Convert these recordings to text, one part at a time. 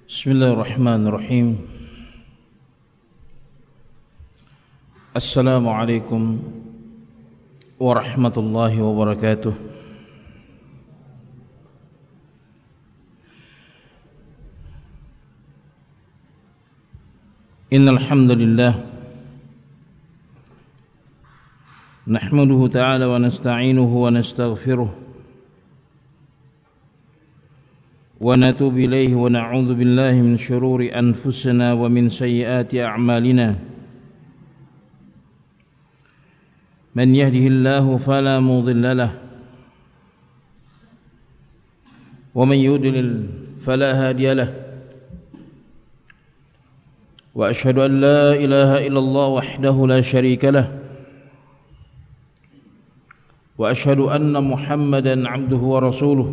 Bismillahirrahmanirrahim. Assalamualaikum warahmatullahi wabarakatuh. Innal hamdalillah nahmaduhu ta'ala wa nasta'inuhu wa nastaghfiruh wa natubu ilayhi wa na'udzu billahi min shururi anfusina wa min sayyiati a'malina. Man yahdihillahu fala mudilla lahu wa man yudlil fala hadiya lahu. Wa ashhadu an la ilaha illallah wahdahu la sharika lahu wa ashhadu anna Muhammadan 'abduhu wa rasuluhu.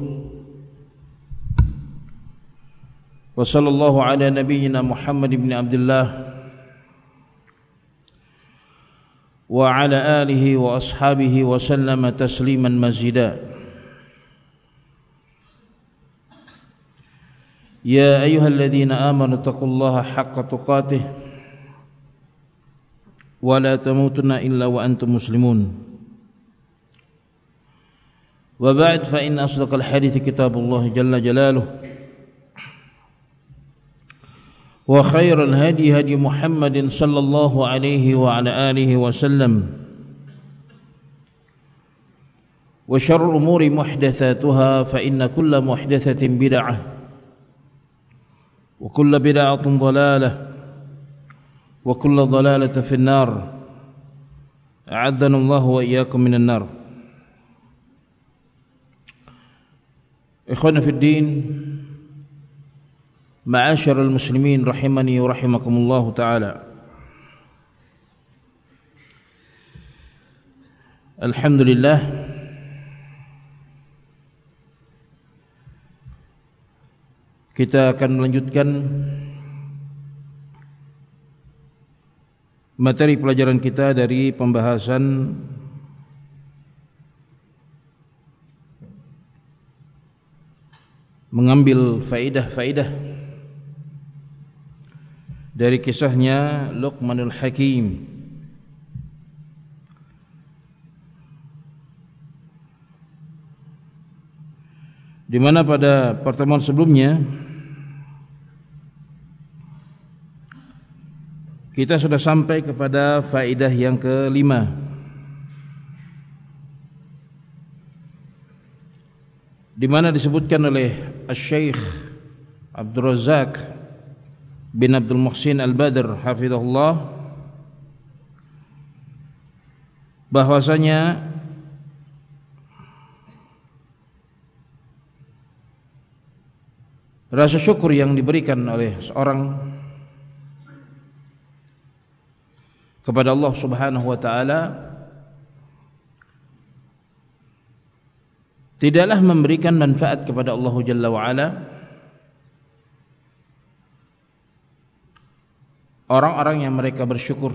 Wa sallallahu ala nabiyyina Muhammad ibn Abdullah wa ala alihi wa ashabihi wa sallama tasliman mazida. Ya ayyuhalladzina amanu taqullaha haqqa tuqatih wa la tamutunna illa wa antum muslimun. Wa ba'd, fa inna asdaqal hadithi kitabullah jalla jalaluhu wa khairal hadi hadi Muhammadin sallallahu alaihi wa ala alihi wa sallam wa syarrul umuri muhdatsatuha fa inna kulla muhdatsatin bid'ah wa kulla bid'atin dhalalah wa kulla dhalalatin fin nar. A'adzana Allah wa iyyakum minan nar. Ikhwana fid din, ma'asyiral muslimin rahimani wa rahimakumullah ta'ala. Alhamdulillah, kita akan melanjutkan materi pelajaran kita dari pembahasan mengambil faidah-faidah dari kisahnya Luqmanul Hakim. Di mana pada pertemuan sebelumnya kita sudah sampai kepada faedah yang kelima, di mana disebutkan oleh Asy-Syaikh Abdul Razzaq bin Abdul Muhsin Al-Badr hafizahullah bahwasanya rasa syukur yang diberikan oleh seorang kepada Allah Subhanahu wa taala tidaklah memberikan manfaat kepada Allah Jalla wa ala orang-orang yang mereka bersyukur,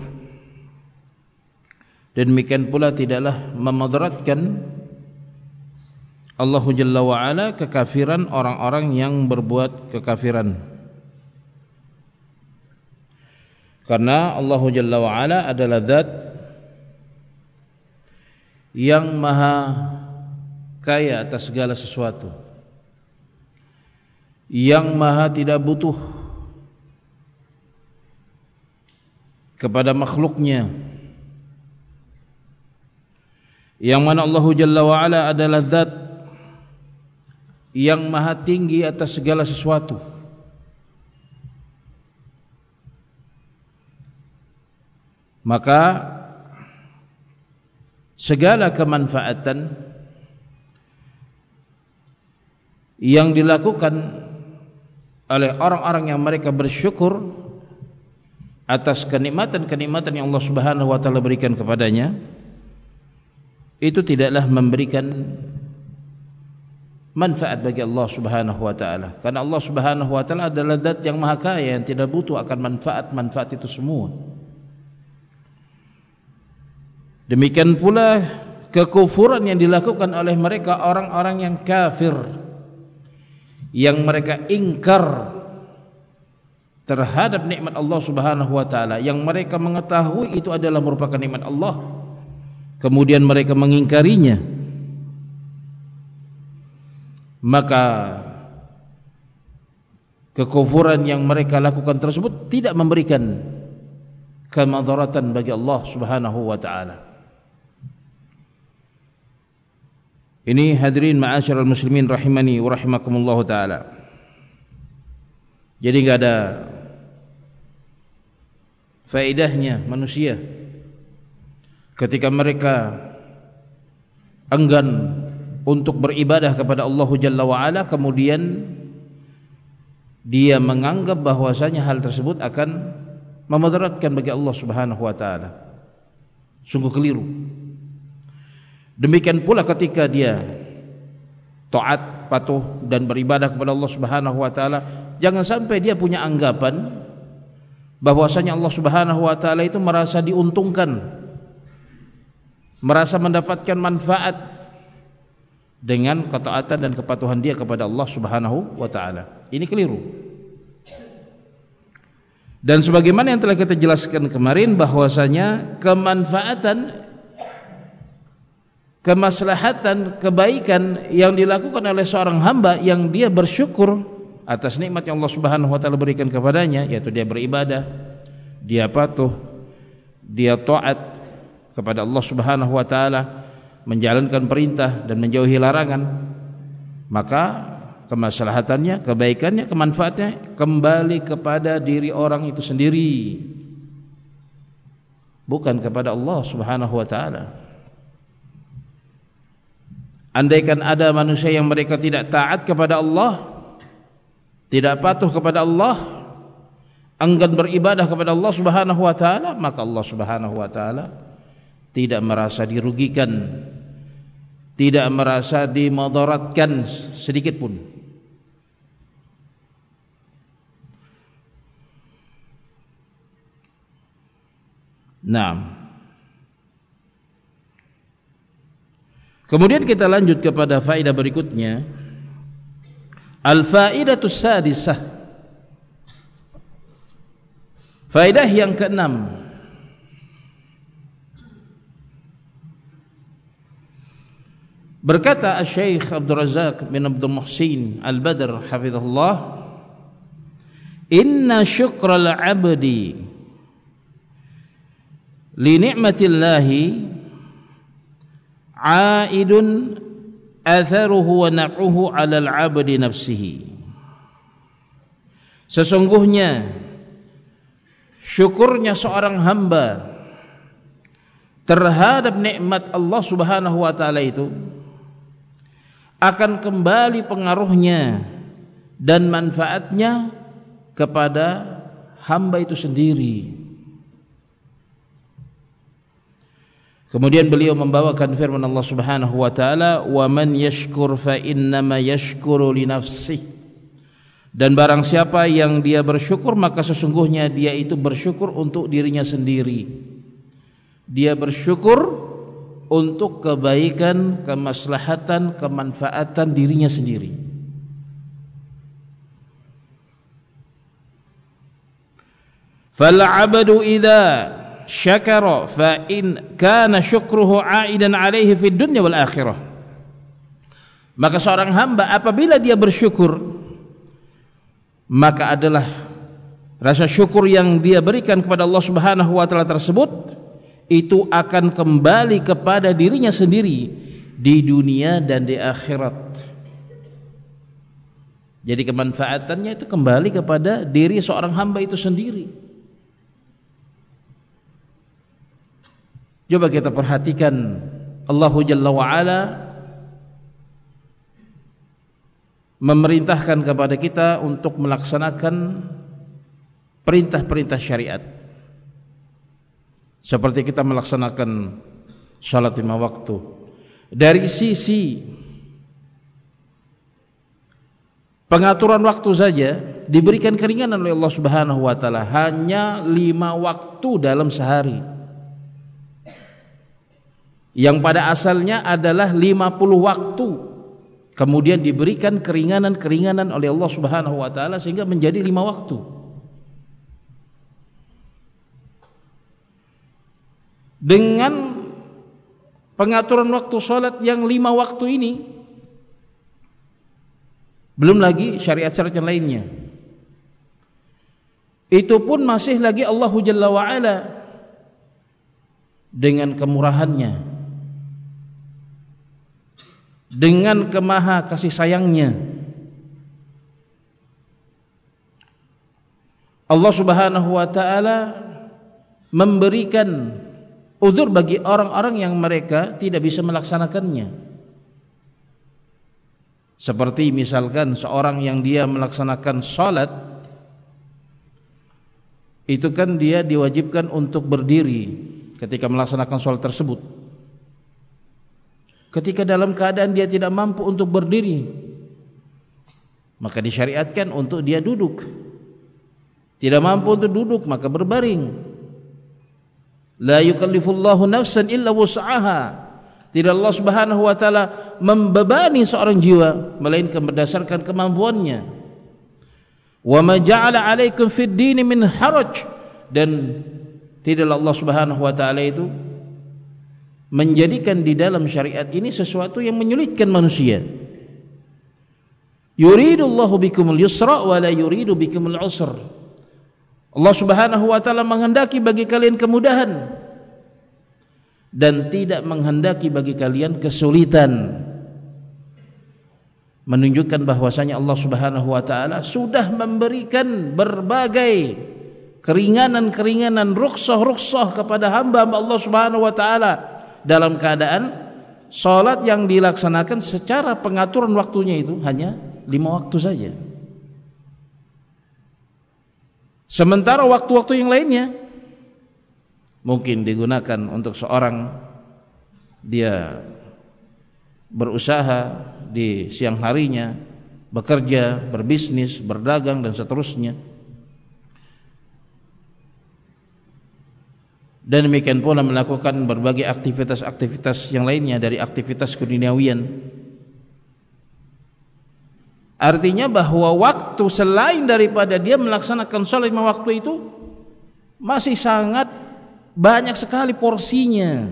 dan demikian pula tidaklah memudaratkan Allah Jalla wa ala kekafiran orang-orang yang berbuat kekafiran. Karena Allah Jalla wa ala adalah zat yang maha kaya atas segala sesuatu, yang maha tidak butuh kepada makhluknya, yang mana Allah Jalla wa ala adalah zat yang maha tinggi atas segala sesuatu. Maka segala kemanfaatan yang dilakukan oleh orang-orang yang mereka bersyukur atas kenikmatan-kenikmatan yang Allah Subhanahu wa taala berikan kepadanya, itu tidaklah memberikan manfaat bagi Allah Subhanahu wa taala. Karena Allah Subhanahu wa taala adalah zat yang maha kaya yang tidak butuh akan manfaat-manfaat itu semua. Demikian pula kekufuran yang dilakukan oleh mereka orang-orang yang kafir, yang mereka ingkar terhadap nikmat Allah Subhanahu wa taala yang mereka mengetahui itu adalah merupakan nikmat Allah, kemudian mereka mengingkarinya, maka kekufuran yang mereka lakukan tersebut tidak memberikan kemadaratan bagi Allah Subhanahu wa taala. Ini hadirin ma'asyiral muslimin rahimani wa rahimakumullah taala. Jadi enggak ada faedahnya manusia ketika mereka enggan untuk beribadah kepada Allah Jalla wa Ala, kemudian dia menganggap bahwasanya hal tersebut akan memudaratkan bagi Allah Subhanahu wa taala. Sungguh keliru. Demikian pula ketika dia taat, patuh dan beribadah kepada Allah Subhanahu wa taala, jangan sampai dia punya anggapan bahwasanya Allah Subhanahu wa taala itu merasa diuntungkan, merasa mendapatkan manfaat dengan ketaatan dan kepatuhan dia kepada Allah Subhanahu wa taala. Ini keliru. Dan sebagaimana yang telah kita jelaskan kemarin bahwasanya kemanfaatan, kemaslahatan, kebaikan yang dilakukan oleh seorang hamba yang dia bersyukur atas nikmat yang Allah Subhanahu wa taala berikan kepadanya, yaitu dia beribadah, dia patuh, dia taat kepada Allah Subhanahu wa taala, menjalankan perintah dan menjauhi larangan, maka kemaslahatannya, kebaikannya, kemanfaatannya kembali kepada diri orang itu sendiri, bukan kepada Allah Subhanahu wa taala. Andaikan ada manusia yang mereka tidak taat kepada Allah, tidak patuh kepada Allah, enggan beribadah kepada Allah Subhanahu wa taala, maka Allah Subhanahu wa taala tidak merasa dirugikan, tidak merasa dimudaratkan sedikit pun. Nah, kemudian kita lanjut kepada faedah berikutnya, al-faidatus sadisah, faedah yang keenam. Berkata Syekh Abdul Razak bin Abdul Muhsin Al-Badr hafizahullah, inna syukral abdi li ni'matillahi aidun atharuhu wa naf'uhu 'alal 'abdi nafsihi. Sesungguhnya syukurnya seorang hamba terhadap nikmat Allah Subhanahu wa taala itu akan kembali pengaruhnya dan manfaatnya kepada hamba itu sendiri. Kemudian beliau membawakan firman Allah Subhanahu wa taala, "Wa man yashkur fa innama yashkuru li nafsihi." Dan barang siapa yang dia bersyukur, maka sesungguhnya dia itu bersyukur untuk dirinya sendiri. Dia bersyukur untuk kebaikan, kemaslahatan, kemanfaatan dirinya sendiri. Fal 'abdu idza syakara fa in kana syukruhu 'aidan 'alaihi fid dunya wal akhirah. Maka seorang hamba apabila dia bersyukur, maka adalah rasa syukur yang dia berikan kepada Allah Subhanahu wa taala tersebut itu akan kembali kepada dirinya sendiri di dunia dan di akhirat. Jadi kemanfaatannya itu kembali kepada diri seorang hamba itu sendiri. Coba kita perhatikan, Allah Jalla wa Ala memerintahkan kepada kita untuk melaksanakan perintah-perintah syariat, seperti kita melaksanakan salat 5 waktu. Dari sisi pengaturan waktu saja diberikan keringanan oleh Allah Subhanahu wa taala, hanya 5 waktu dalam sehari, yang pada asalnya adalah 50 waktu, kemudian diberikan keringanan-keringanan oleh Allah Subhanahu wa taala sehingga menjadi 5 waktu. dengan pengaturan waktu sholat yang 5 waktu ini, belum lagi syariat-syariat yang lainnya, itu pun masih lagi Allah Jalla wa'ala dengan kemurahannya, dengan kemaha kasih sayangnya, Allah Subhanahu wa ta'ala memberikan uzur bagi orang-orang yang mereka tidak bisa melaksanakannya. Seperti misalkan seorang yang dia melaksanakan salat, itu kan dia diwajibkan untuk berdiri ketika melaksanakan salat tersebut. Ketika dalam keadaan dia tidak mampu untuk berdiri, maka disyariatkan untuk dia duduk. Tidak mampu untuk duduk, maka berbaring. La yukallifullahu nafsan illa wus'aha. Tidak Allah Subhanahu wa ta'ala membebani seorang jiwa melainkan berdasarkan kemampuannya. Wa ma ja'ala 'alaikum fid dini min haraj, dan tidaklah Allah Subhanahu wa ta'ala itu menjadikan di dalam syariat ini sesuatu yang menyulitkan manusia. Yuridullahu bikumul yusra wa la yuridu bikumul usra. Allah Subhanahu wa ta'ala menghendaki bagi kalian kemudahan dan tidak menghendaki bagi kalian kesulitan, menunjukkan bahwasanya Allah Subhanahu wa ta'ala sudah memberikan berbagai keringanan-keringanan, rukhsah-rukhsah kepada hamba-hamba Allah Subhanahu wa ta'ala dalam keadaan salat yang dilaksanakan secara pengaturan waktunya itu hanya 5 waktu saja. Sementara waktu-waktu yang lainnya mungkin digunakan untuk seorang dia berusaha di siang harinya, bekerja, berbisnis, berdagang dan seterusnya. Dan demikian pula melakukan berbagai aktivitas-aktivitas yang lainnya dari aktivitas keduniawian. Artinya bahwa waktu selain daripada dia melaksanakan salat 5 waktu itu masih sangat banyak sekali porsinya.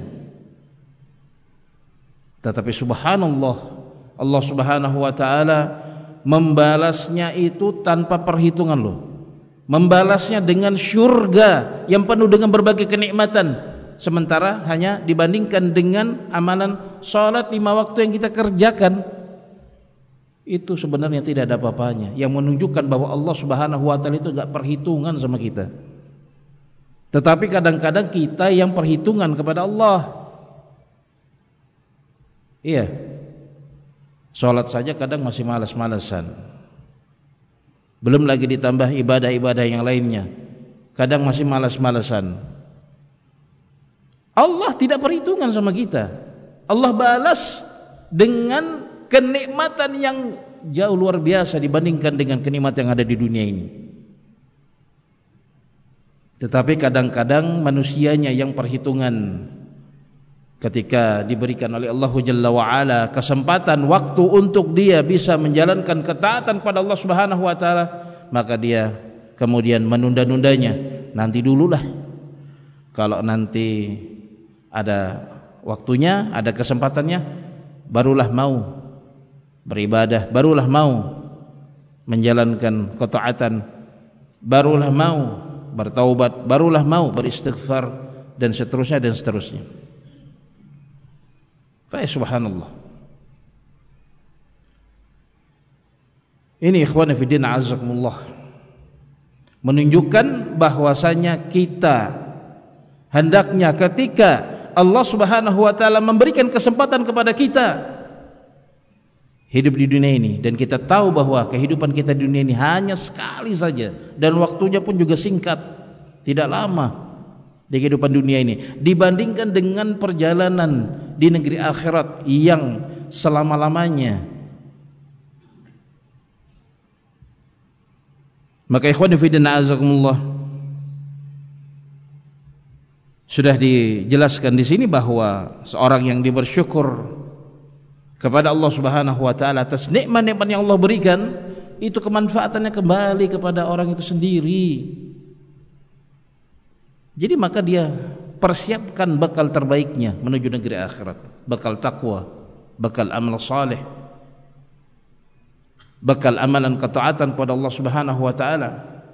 Tetapi subhanallah, Allah Subhanahu wa ta'ala membalasnya itu tanpa perhitungan loh. Membalasnya dengan syurga yang penuh dengan berbagai kenikmatan. Sementara hanya dibandingkan dengan amalan salat 5 waktu yang kita kerjakan, itu sebenarnya tidak ada apa-apanya, yang menunjukkan bahwa Allah Subhanahu wa ta'ala itu enggak perhitungan sama kita. Tetapi kadang-kadang kita yang perhitungan kepada Allah. Iya, salat saja kadang masih malas-malasan, belum lagi ditambah ibadah-ibadah yang lainnya, kadang masih malas-malasan. Allah tidak perhitungan sama kita. Allah balas dengan kenikmatan yang jauh luar biasa dibandingkan dengan kenikmatan yang ada di dunia ini. Tetapi kadang-kadang manusianya yang perhitungan. Ketika diberikan oleh Allah Jalla wa'ala kesempatan waktu untuk dia bisa menjalankan ketaatan pada Allah Subhanahu wa ta'ala, maka dia kemudian menunda-nundanya. Nanti dululah, kalau nanti ada waktunya, ada kesempatannya, barulah mau beribadah, barulah mau menjalankan ketaatan, barulah mau bertaubat, barulah mau beristighfar, dan seterusnya dan seterusnya. Subhanallah. Ini ikhwan fillah azakumullah, menunjukkan bahwasanya kita hendaknya ketika Allah Subhanahu wa ta'ala memberikan kesempatan kepada kita hidup di dunia ini, dan kita tahu bahwa kehidupan kita di dunia ini hanya sekali saja dan waktunya pun juga singkat, tidak lama di kehidupan dunia ini dibandingkan dengan perjalanan di negeri akhirat yang selama-lamanya. Maka ikhwan fillah azakumullah, sudah dijelaskan di sini bahwa seorang yang bersyukur kepada Allah Subhanahu wa ta'ala atas nikmat-nikmat yang Allah berikan, itu kemanfaatannya kembali kepada orang itu sendiri. Jadi maka dia persiapkan bekal terbaiknya menuju negeri akhirat, bekal takwa, bekal amal saleh, bekal amalan ketaatan kepada Allah Subhanahu wa taala.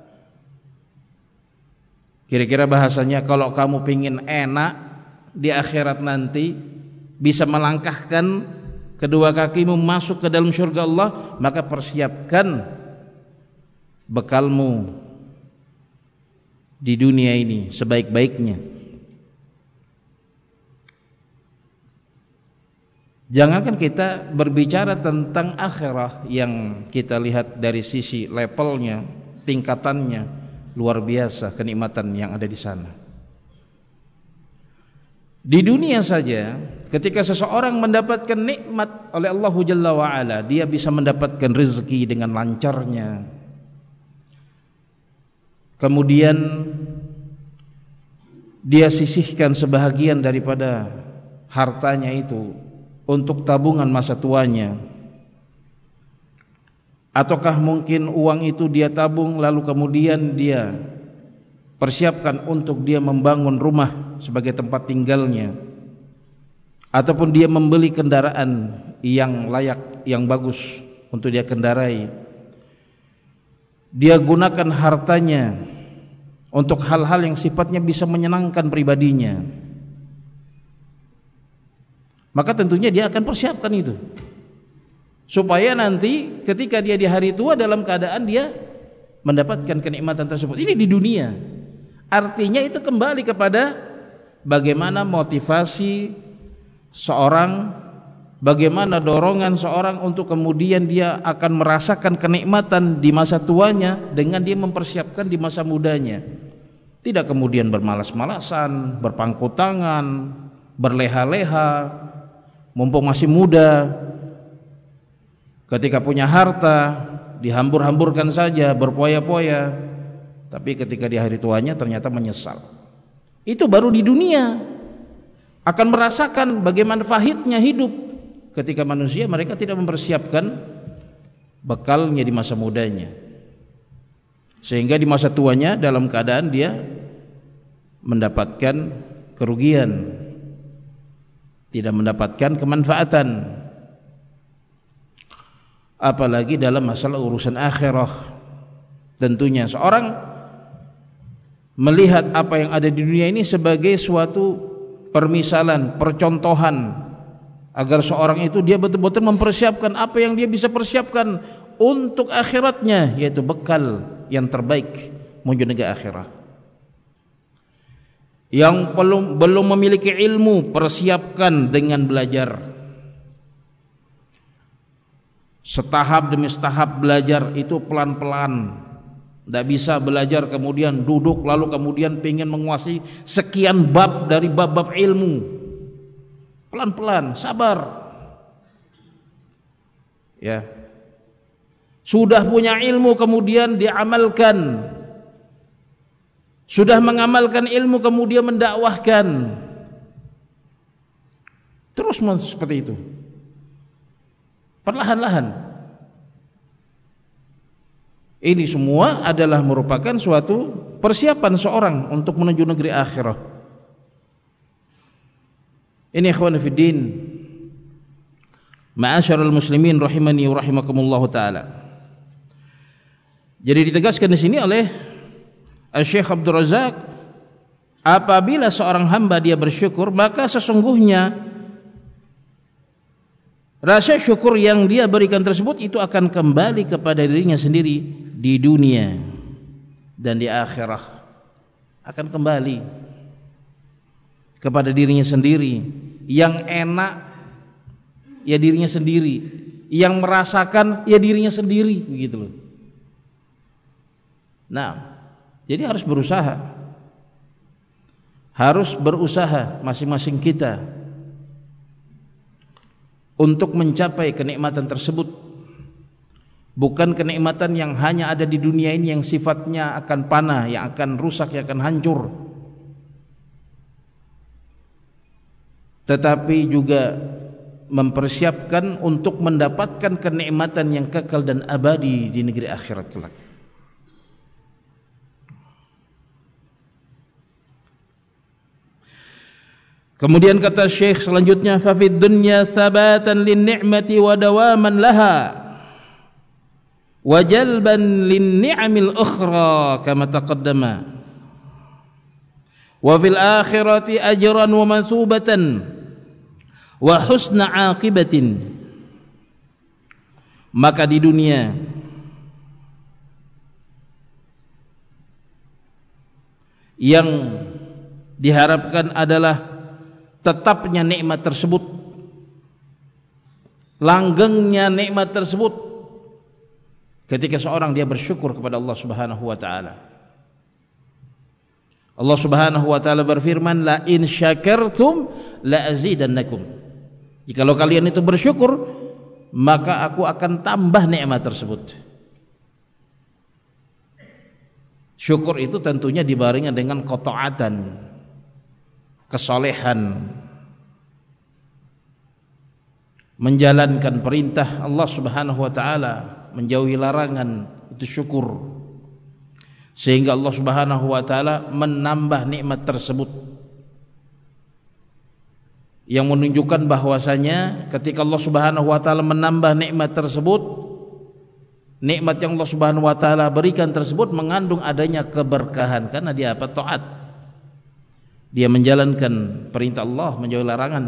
Kira-kira bahasanya, kalau kamu pingin enak di akhirat nanti, bisa melangkahkan kedua kakimu masuk ke dalam surga Allah, maka persiapkan bekalmu di dunia ini sebaik-baiknya. Jangankan kita berbicara tentang akhirat yang kita lihat dari sisi levelnya, tingkatannya luar biasa, kenikmatan yang ada di sana. Di dunia saja, ketika seseorang mendapatkan nikmat oleh Allah Jalla wa Ala, dia bisa mendapatkan rezeki dengan lancarnya. Kemudian dia sisihkan sebahagian daripada hartanya itu untuk tabungan masa tuanya. Ataukah mungkin uang itu dia tabung lalu kemudian dia persiapkan untuk dia membangun rumah sebagai tempat tinggalnya, ataupun dia membeli kendaraan yang layak, yang bagus untuk dia kendarai. Dia gunakan hartanya untuk hal-hal yang sifatnya bisa menyenangkan pribadinya, maka tentunya dia akan persiapkan itu, supaya nanti ketika dia di hari tua dalam keadaan dia mendapatkan kenikmatan tersebut. Ini di dunia. Artinya itu kembali kepada bagaimana motivasi seorang, bagaimana dorongan seorang untuk kemudian dia akan merasakan kenikmatan di masa tuanya dengan dia mempersiapkan di masa mudanya. Tidak kemudian bermalas-malasan, berpangku tangan, berleha-leha mumpung masih muda. Ketika punya harta dihambur-hamburkan saja, berpoya-poya, tapi ketika di hari tuanya ternyata menyesal. Itu baru di dunia akan merasakan bagaimana pahitnya hidup ketika manusia mereka tidak mempersiapkan bekalnya di masa mudanya, sehingga di masa tuanya dalam keadaan dia mendapatkan kerugian, tidak mendapatkan kemanfaatan. Apalagi dalam masalah urusan akhirah. Tentunya seorang melihat apa yang ada di dunia ini sebagai suatu permisalan, percontohan, agar seorang itu dia betul-betul mempersiapkan apa yang dia bisa persiapkan untuk akhiratnya, yaitu bekal yang terbaik menuju negeri akhirat. Yang belum memiliki ilmu, persiapkan dengan belajar. Setahap demi setahap belajar, itu pelan-pelan. Tidak bisa belajar kemudian duduk lalu kemudian pengen menguasai sekian bab dari bab-bab ilmu. Pelan-pelan, sabar. Ya. Sudah punya ilmu kemudian diamalkan. Sudah mengamalkan ilmu kemudian mendakwahkan. Terus seperti itu. Perlahan-lahan. Ini semua adalah merupakan suatu persiapan seorang untuk menuju negeri akhirat. Ini ikhwan fiddin, ma'asyiral muslimin rahimani wa rahimakumullah taala. Jadi ditegaskan di sini oleh Syekh Abdul Razak, apabila seorang hamba dia bersyukur, maka sesungguhnya rasa syukur yang dia berikan tersebut itu akan kembali kepada dirinya sendiri di dunia dan di akhirat. Akan kembali kepada dirinya sendiri. Yang enak ya dirinya sendiri, yang merasakan ya dirinya sendiri, begitu loh. Nah, jadi harus berusaha. Harus berusaha masing-masing kita untuk mencapai kenikmatan tersebut. Bukan kenikmatan yang hanya ada di dunia ini, yang sifatnya akan panah, yang akan rusak, yang akan hancur, tetapi juga mempersiapkan untuk mendapatkan kenikmatan yang kekal dan abadi di negeri akhirat kelak. Kemudian kata Syekh selanjutnya, fa fid dunya thabatan lin ni'mati wa dawaman laha wa jalban lin ni'amil ukhra kama taqaddama wa fil akhirati ajran wa mansubatan wa husna aqibatin. Maka di dunia yang diharapkan adalah tetapnya nikmat tersebut, langgengnya nikmat tersebut ketika seorang dia bersyukur kepada Allah Subhanahu wa taala. Allah Subhanahu wa taala berfirman, la in syakartum la azidannakum. Jikalau kalian itu bersyukur, maka aku akan tambah nikmat tersebut. Syukur itu tentunya dibarengi dengan qataatan, kesolehan, menjalankan perintah Allah Subhanahu wa taala, menjauhi larangan, itu syukur. Sehingga Allah Subhanahu wa taala menambah nikmat tersebut, yang menunjukkan bahwasanya ketika Allah Subhanahu wa taala menambah nikmat tersebut, nikmat yang Allah Subhanahu wa taala berikan tersebut mengandung adanya keberkahan, karena dia apa? Taat. Dia menjalankan perintah Allah, menjauhi larangan.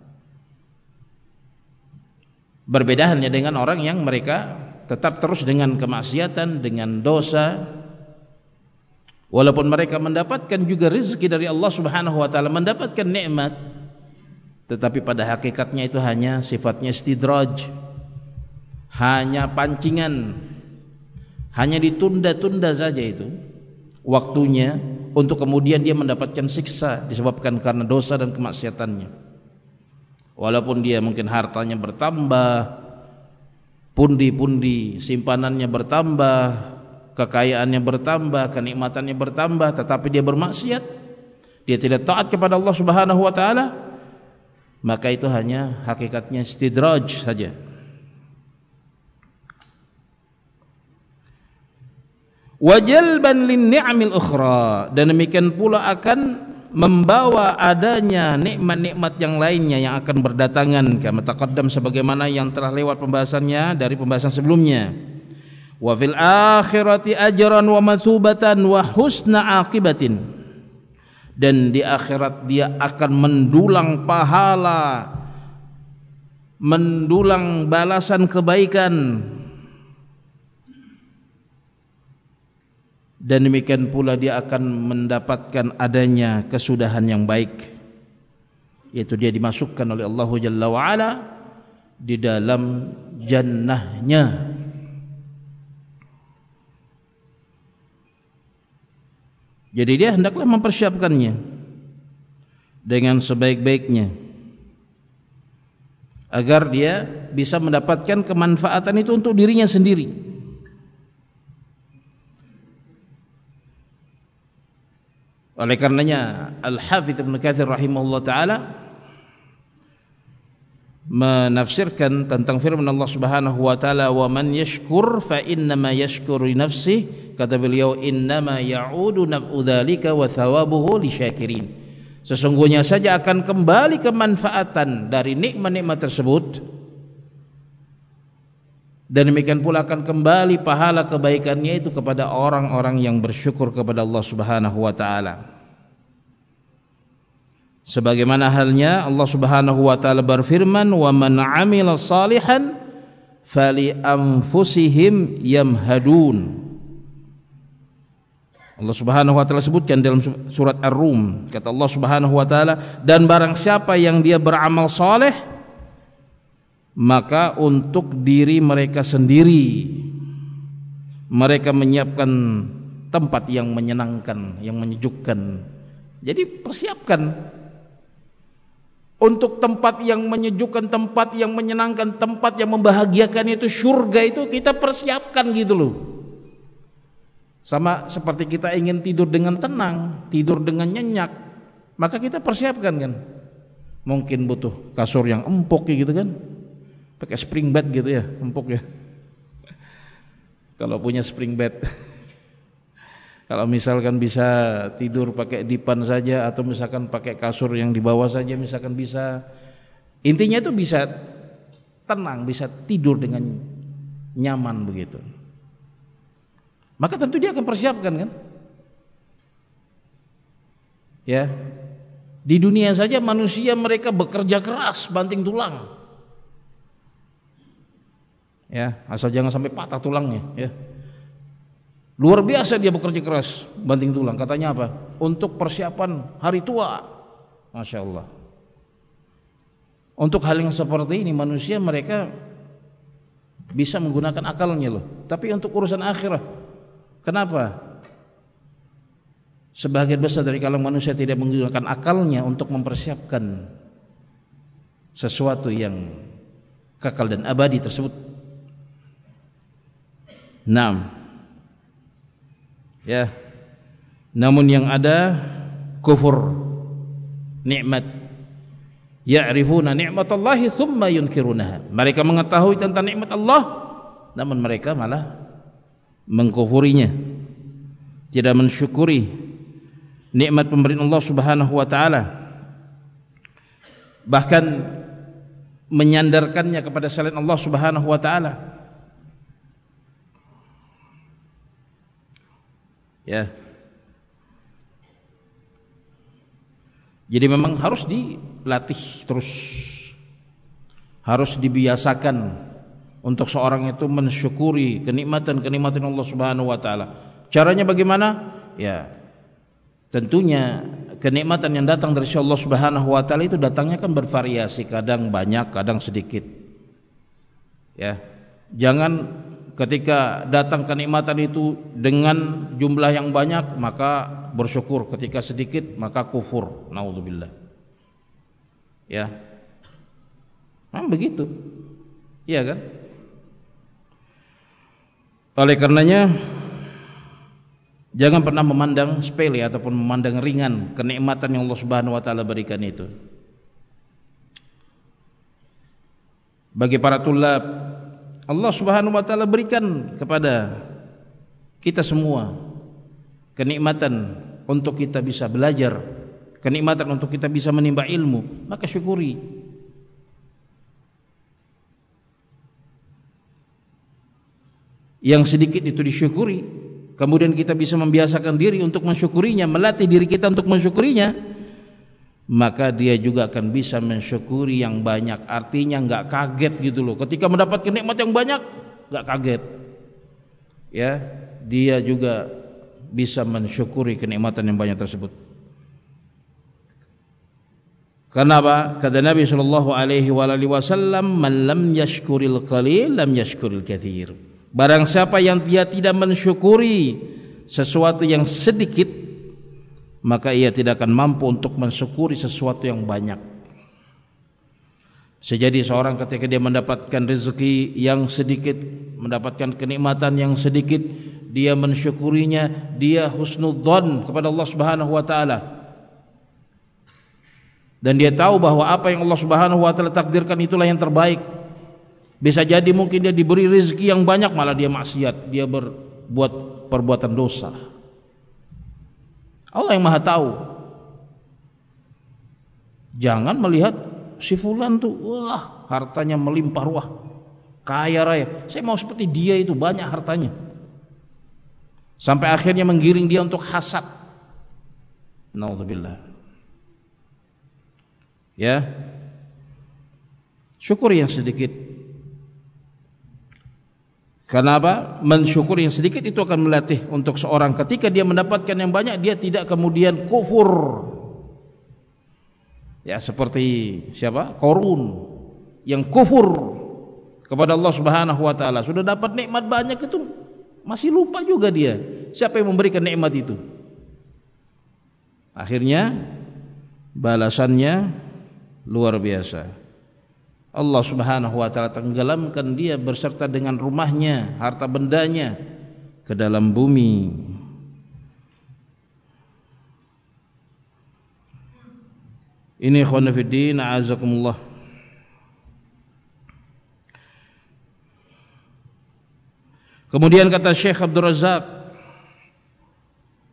Berbeda halnya dengan orang yang mereka tetap terus dengan kemaksiatan, dengan dosa. Walaupun mereka mendapatkan juga rezeki dari Allah Subhanahu wa taala, mendapatkan nikmat, tetapi pada hakikatnya itu hanya sifatnya istidraj, hanya pancingan, hanya ditunda-tunda saja itu waktunya, untuk kemudian dia mendapatkan siksa disebabkan karena dosa dan kemaksiatannya. Walaupun dia mungkin hartanya bertambah, pundi-pundi simpanannya bertambah, kekayaannya bertambah, kenikmatannya bertambah, tetapi dia bermaksiat, dia tidak taat kepada Allah Subhanahu wa taala, maka itu hanya hakikatnya istidraj saja. Wa jalban lin ni'amil ukhra, dan demikian pula akan membawa adanya nikmat-nikmat yang lainnya yang akan berdatangan, kama taqaddam, sebagaimana yang telah lewat pembahasannya dari pembahasan sebelumnya. Wa fil akhirati ajran wa matsubatan wa husna aqibatin, dan di akhirat dia akan mendulang pahala, mendulang balasan kebaikan, dan demikian pula dia akan mendapatkan adanya kesudahan yang baik, yaitu dia dimasukkan oleh Allah Jalla wa Ala di dalam jannahnya. Jadi dia hendaklah mempersiapkannya dengan sebaik-baiknya agar dia bisa mendapatkan kemanfaatan itu untuk dirinya sendiri. Oleh karenanya Al-Hafidz Ibnu Katsir rahimahullah taala menafsirkan tentang firman Allah Subhanahu wa taala, wa man yashkur fa innama yashkuru li nafsihi, kata beliau, innama ya'udu naf'u dzalika wa thawabuhu lisyakirin. Sesungguhnya saja akan kembali kemanfaatan dari nikmat-nikmat tersebut, dan demikian pula akan kembali pahala kebaikannya itu kepada orang-orang yang bersyukur kepada Allah Subhanahu wa taala. Sebagaimana halnya Allah Subhanahu wa taala berfirman, wa man 'amila shalihan fali anfusihim yamhadun. Allah Subhanahu wa taala sebutkan dalam surat Ar-Rum, kata Allah Subhanahu wa taala, dan barang siapa yang dia beramal saleh, maka untuk diri mereka sendiri mereka menyiapkan tempat yang menyenangkan, yang menyejukkan. Jadi persiapkan untuk tempat yang menyejukkan, tempat yang menyenangkan, tempat yang membahagiakan, itu surga, itu kita persiapkan gitu loh. Sama seperti kita ingin tidur dengan tenang, tidur dengan nyenyak, maka kita persiapkan kan. Mungkin butuh kasur yang empuk gitu kan, pakai spring bed gitu ya, empuk ya. Kalau punya spring bed. Kalau misalkan bisa tidur pakai dipan saja atau misalkan pakai kasur yang di bawah saja misalkan bisa. Intinya itu bisa tenang, bisa tidur dengan nyaman begitu. Maka tentu dia akan persiapkan kan? Ya. Di dunia saja manusia mereka bekerja keras banting tulang. Ya, asal jangan sampai patah tulangnya, ya. Luar biasa dia bekerja keras banting tulang. Katanya apa? Untuk persiapan hari tua. Masya Allah. Untuk hal yang seperti ini manusia mereka bisa menggunakan akalnya loh. Tapi untuk urusan akhirat, kenapa? Sebagian besar dari kalangan manusia tidak menggunakan akalnya untuk mempersiapkan sesuatu yang kekal dan abadi tersebut. Naam. Ya. Namun yang ada kufur nikmat. Ya'rifuna ni'matallahi thumma yunkirunaha. Mereka mengetahui tentang nikmat Allah namun mereka malah mengkufurinya. Tidak mensyukuri nikmat pemberian Allah Subhanahu wa taala. Bahkan menyandarkannya kepada selain Allah Subhanahu wa taala. Ya. Jadi memang harus dilatih terus. Harus dibiasakan untuk seorang itu mensyukuri kenikmatan-kenikmatan Allah Subhanahu wa taala. Caranya bagaimana? Ya. Tentunya kenikmatan yang datang dari Allah Subhanahu wa taala itu datangnya kan bervariasi, kadang banyak, kadang sedikit. Ya. Jangan ketika datang kenikmatan itu dengan jumlah yang banyak maka bersyukur, ketika sedikit maka kufur. Naudzubillah. Ya. Begitu. Iya kan? Oleh karenanya jangan pernah memandang sepele ataupun memandang ringan kenikmatan yang Allah Subhanahu wa taala berikan itu. Bagi para tulab, Allah Subhanahu wa taala berikan kepada kita semua kenikmatan untuk kita bisa belajar, kenikmatan untuk kita bisa menimba ilmu, maka syukuri. Yang sedikit itu disyukuri, kemudian kita bisa membiasakan diri untuk mensyukurinya, melatih diri kita untuk mensyukurinya, maka dia juga akan bisa mensyukuri yang banyak. Artinya enggak kaget gitu loh. Ketika mendapatkan nikmat yang banyak, enggak kaget. Ya, dia juga bisa mensyukuri kenikmatan yang banyak tersebut. Kenapa? Kata Nabi sallallahu alaihi wasallam, "Man lam yashkuril qalil lam yashkuril katsir." Barang siapa yang dia tidak mensyukuri sesuatu yang sedikit, maka ia tidak akan mampu untuk mensyukuri sesuatu yang banyak. Sejadi seorang ketika dia mendapatkan rezeki yang sedikit, mendapatkan kenikmatan yang sedikit, dia mensyukurinya, dia husnudzon kepada Allah Subhanahu wa taala. Dan dia tahu bahwa apa yang Allah Subhanahu wa taala takdirkan itulah yang terbaik. Bisa jadi mungkin dia diberi rezeki yang banyak malah dia maksiat, dia berbuat perbuatan dosa. Allah yang Maha tahu. Jangan melihat si fulan tuh, wah, hartanya melimpah ruah, kaya raya. Saya mau seperti dia itu, banyak hartanya. Sampai akhirnya menggiring dia untuk hasad. Naudzubillah. Ya. Syukuri yang sedikit. Karena apa? Mensyukuri yang sedikit itu akan melatih untuk seorang ketika dia mendapatkan yang banyak, dia tidak kemudian kufur. Ya, seperti siapa? Qarun yang kufur kepada Allah Subhanahu wa taala. Sudah dapat nikmat banyak itu masih lupa juga dia siapa yang memberikan nikmat itu. Akhirnya balasannya luar biasa. Allah Subhanahu wa taala tenggelamkan dia berserta dengan rumahnya, harta bendanya ke dalam bumi. Ini ikhwan fillah, a'azakumullah. Kemudian kata Syekh Abdul Razak,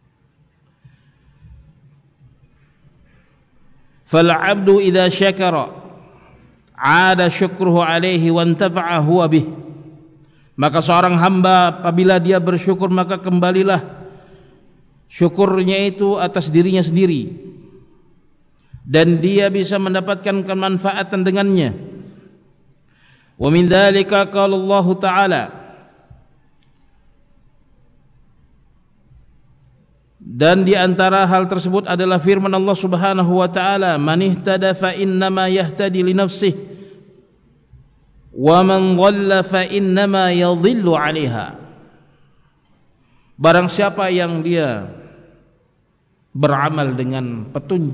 fal 'abdu idza syakara 'ada syukruhu 'alaihi wa intafa'a huwa bih. Maka seorang hamba apabila dia bersyukur maka kembalilah syukurnya itu atas dirinya sendiri dan dia bisa mendapatkan kemanfaatan dengannya. Wa min dzalika qala Allah Ta'ala, dan di antara hal tersebut adalah firman Allah Subhanahu wa taala, man ihtada fa innama yahtadi li nafsihi wa man dhalla fa innama yadhillu 'alaiha. Barang siapa yang dia beramal dengan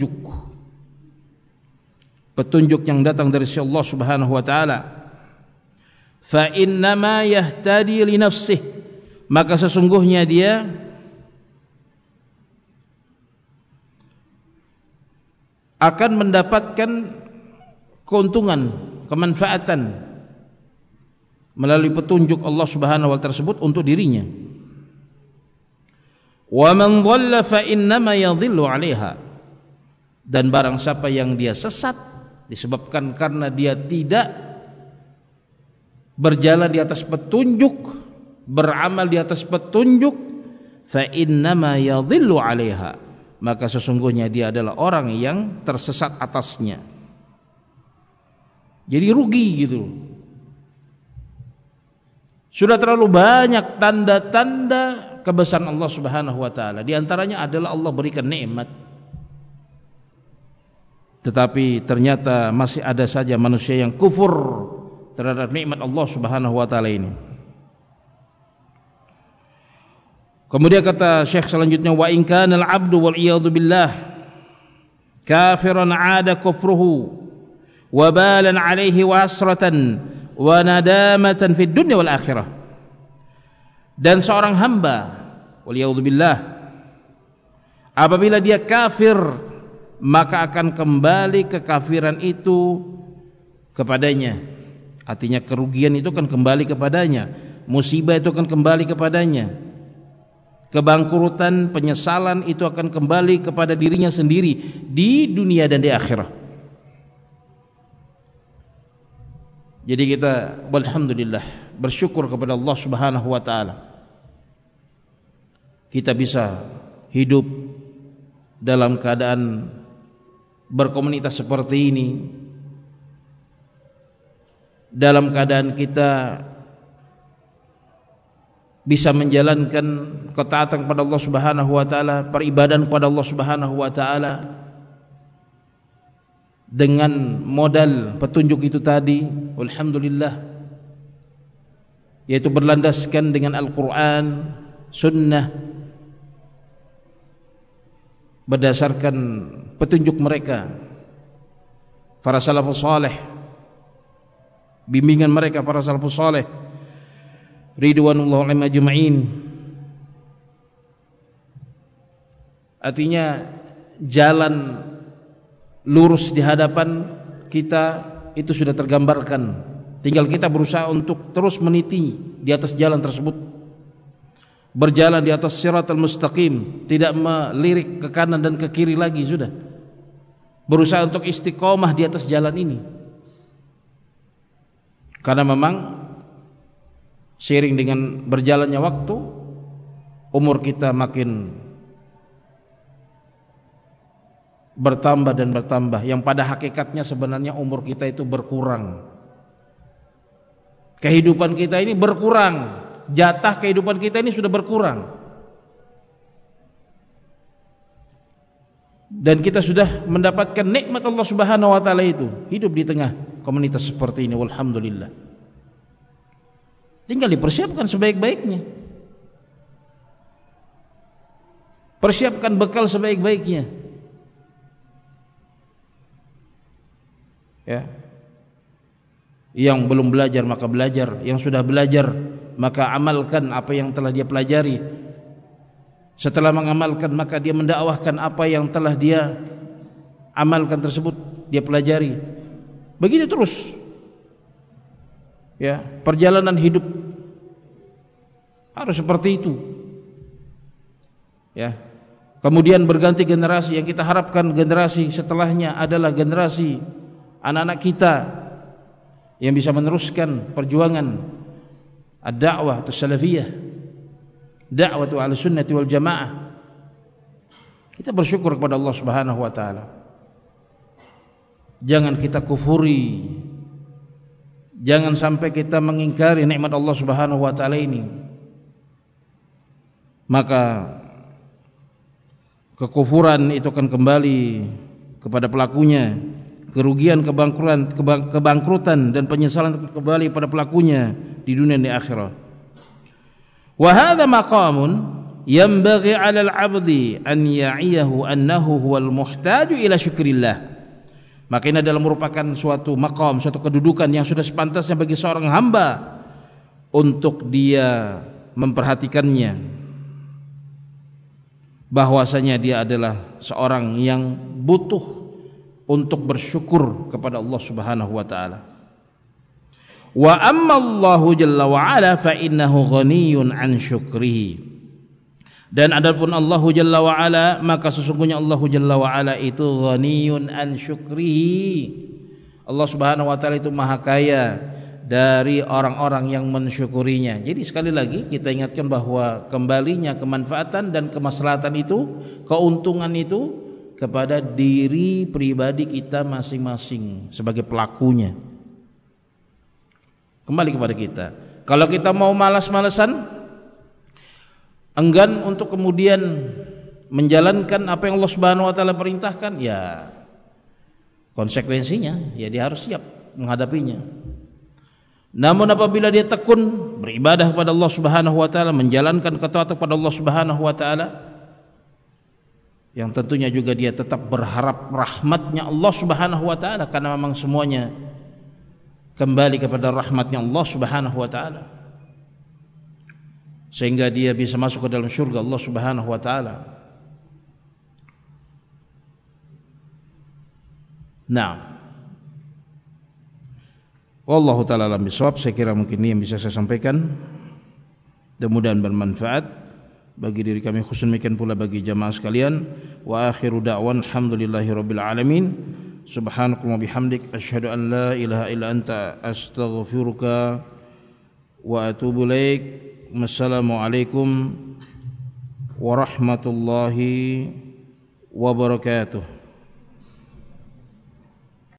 petunjuk yang datang dari Allah Subhanahu wa taala, fa innama yahtadi li nafsihi, maka sesungguhnya dia akan mendapatkan keuntungan, kemanfaatan melalui petunjuk Allah Subhanahu wa taala tersebut untuk dirinya. Wa man dhalla fa innama yadhillu 'alaiha, dan barang siapa yang dia sesat disebabkan karena dia tidak berjalan di atas petunjuk, beramal di atas petunjuk, fa innama yadhillu 'alaiha, maka sesungguhnya dia adalah orang yang tersesat atasnya. Jadi rugi gitu. Sudah terlalu banyak tanda-tanda kebesaran Allah Subhanahu wa taala. Di antaranya adalah Allah berikan nikmat, tetapi ternyata masih ada saja manusia yang kufur terhadap nikmat Allah Subhanahu wa taala ini. Kemudian kata Syekh selanjutnya, wa in kana al-'abdu wal iyadu billah kafiran 'ada kufruhu wa balan 'alaihi wa hasratan wa nadamatan fid dunya wal akhirah. Dan seorang hamba wal iyadu billah apabila dia kafir, maka akan kembali kekafiran itu kepadanya. Artinya kerugian itu akan kembali kepadanya, musibah itu akan kembali kepadanya, kebangkrutan, penyesalan itu akan kembali kepada dirinya sendiri di dunia dan di akhirat. Jadi kita alhamdulillah bersyukur kepada Allah Subhanahu wa taala, kita bisa hidup dalam keadaan berkomunitas seperti ini, dalam keadaan kita bisa menjalankan ketaatan kepada Allah Subhanahu wa taala, peribadahan kepada Allah Subhanahu wa taala dengan modal petunjuk itu tadi, alhamdulillah, yaitu berlandaskan dengan Al-Qur'an, sunnah, berdasarkan petunjuk mereka para salafus saleh, bimbingan mereka para salafus saleh ridwanullah alaihim ajma'in. Artinya jalan lurus di hadapan kita itu sudah tergambarkan, tinggal kita berusaha untuk terus meniti di atas jalan tersebut, berjalan di atas siratal mustaqim, tidak melirik ke kanan dan ke kiri lagi, sudah berusaha untuk istiqomah di atas jalan ini. Karena memang seiring dengan berjalannya waktu, umur kita makin bertambah dan bertambah, yang pada hakikatnya sebenarnya umur kita itu berkurang. Kehidupan kita ini berkurang, jatah kehidupan kita ini sudah berkurang, dan kita sudah mendapatkan nikmat Allah Subhanahu wa taala itu, hidup di tengah komunitas seperti ini, walhamdulillah. Tinggal dipersiapkan sebaik-baiknya, persiapkan bekal sebaik-baiknya, ya. Yang belum belajar maka belajar, yang sudah belajar maka amalkan apa yang telah dia pelajari. Setelah mengamalkan maka dia mendakwahkan apa yang telah dia amalkan tersebut, dia pelajari. Begitu terus, ya, perjalanan hidup harus seperti itu, ya. Kemudian berganti generasi, yang kita harapkan generasi setelahnya adalah generasi anak-anak kita yang bisa meneruskan perjuangan ad-da'wah as-salafiyah, da'wah ahlussunnah wal jamaah. Kita bersyukur kepada Allah Subhanahu wa taala. Jangan kita kufuri, jangan sampai kita mengingkari nikmat Allah Subhanahu wa taala ini. Maka kekufuran itu akan kembali kepada pelakunya, kerugian, kebangkrutan dan penyesalan kembali pada pelakunya di dunia dan di akhirat. Wa hadza maqamun yanbaghi 'ala al-'abdi an ya'iyahu annahu huwal muhtaju ila syukrillah. Maka ini adalah merupakan suatu maqam, suatu kedudukan yang sudah sepantasnya bagi seorang hamba untuk dia memperhatikannya, bahwasanya dia adalah seorang yang butuh untuk bersyukur kepada Allah Subhanahu wa taala. Wa amma Allahu jalla wa ala fa innahu ghaniyun an syukrihi. Dan adapun Allah jalla wa ala, maka sesungguhnya Allah jalla wa ala itu ghaniyun an syukrihi. Allah Subhanahu wa taala itu maha kaya dari orang-orang yang mensyukurinya. Jadi sekali lagi kita ingatkan bahwa kembalinya kemanfaatan dan kemaslahatan itu, keuntungan itu kepada diri pribadi kita masing-masing sebagai pelakunya. Kembali kepada kita. Kalau kita mau malas-malesan, enggan untuk kemudian menjalankan apa yang Allah Subhanahu wa taala perintahkan, ya konsekuensinya ya dia harus siap menghadapinya. Namun apabila dia tekun beribadah kepada Allah Subhanahu wa taala, menjalankan ketaatan kepada Allah Subhanahu wa taala, yang tentunya juga dia tetap berharap rahmatnya Allah Subhanahu wa taala, karena memang semuanya kembali kepada rahmatnya Allah Subhanahu wa taala, sehingga dia bisa masuk ke dalam surga Allah Subhanahu wa taala. Nah, wallahu ta'ala alam bisawab. Saya kira mungkin ini yang bisa saya sampaikan, mudah-mudahan bermanfaat bagi diri kami, khususnya pula bagi jamaah sekalian. Wa akhiru da'wan alhamdulillahi rabbil alamin. Subhanakallah bihamdik asyhadu an la ilaha illa anta astaghfiruka wa atubu ilaik. Wassalamualaikum warahmatullahi wabarakatuh.